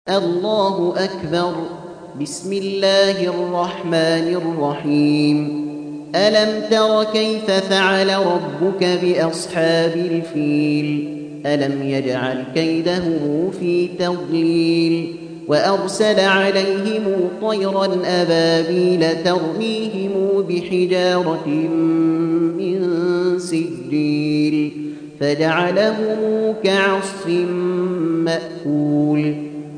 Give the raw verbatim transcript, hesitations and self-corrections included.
الله أكبر. بسم الله الرحمن الرحيم. ألم تر كيف فعل ربك بأصحاب الفيل؟ ألم يجعل كيدهم في تضليل وأرسل عليهم طيرا أبابيل ترميهم بحجارة من سجيل فجعلهم كعصف مأكول.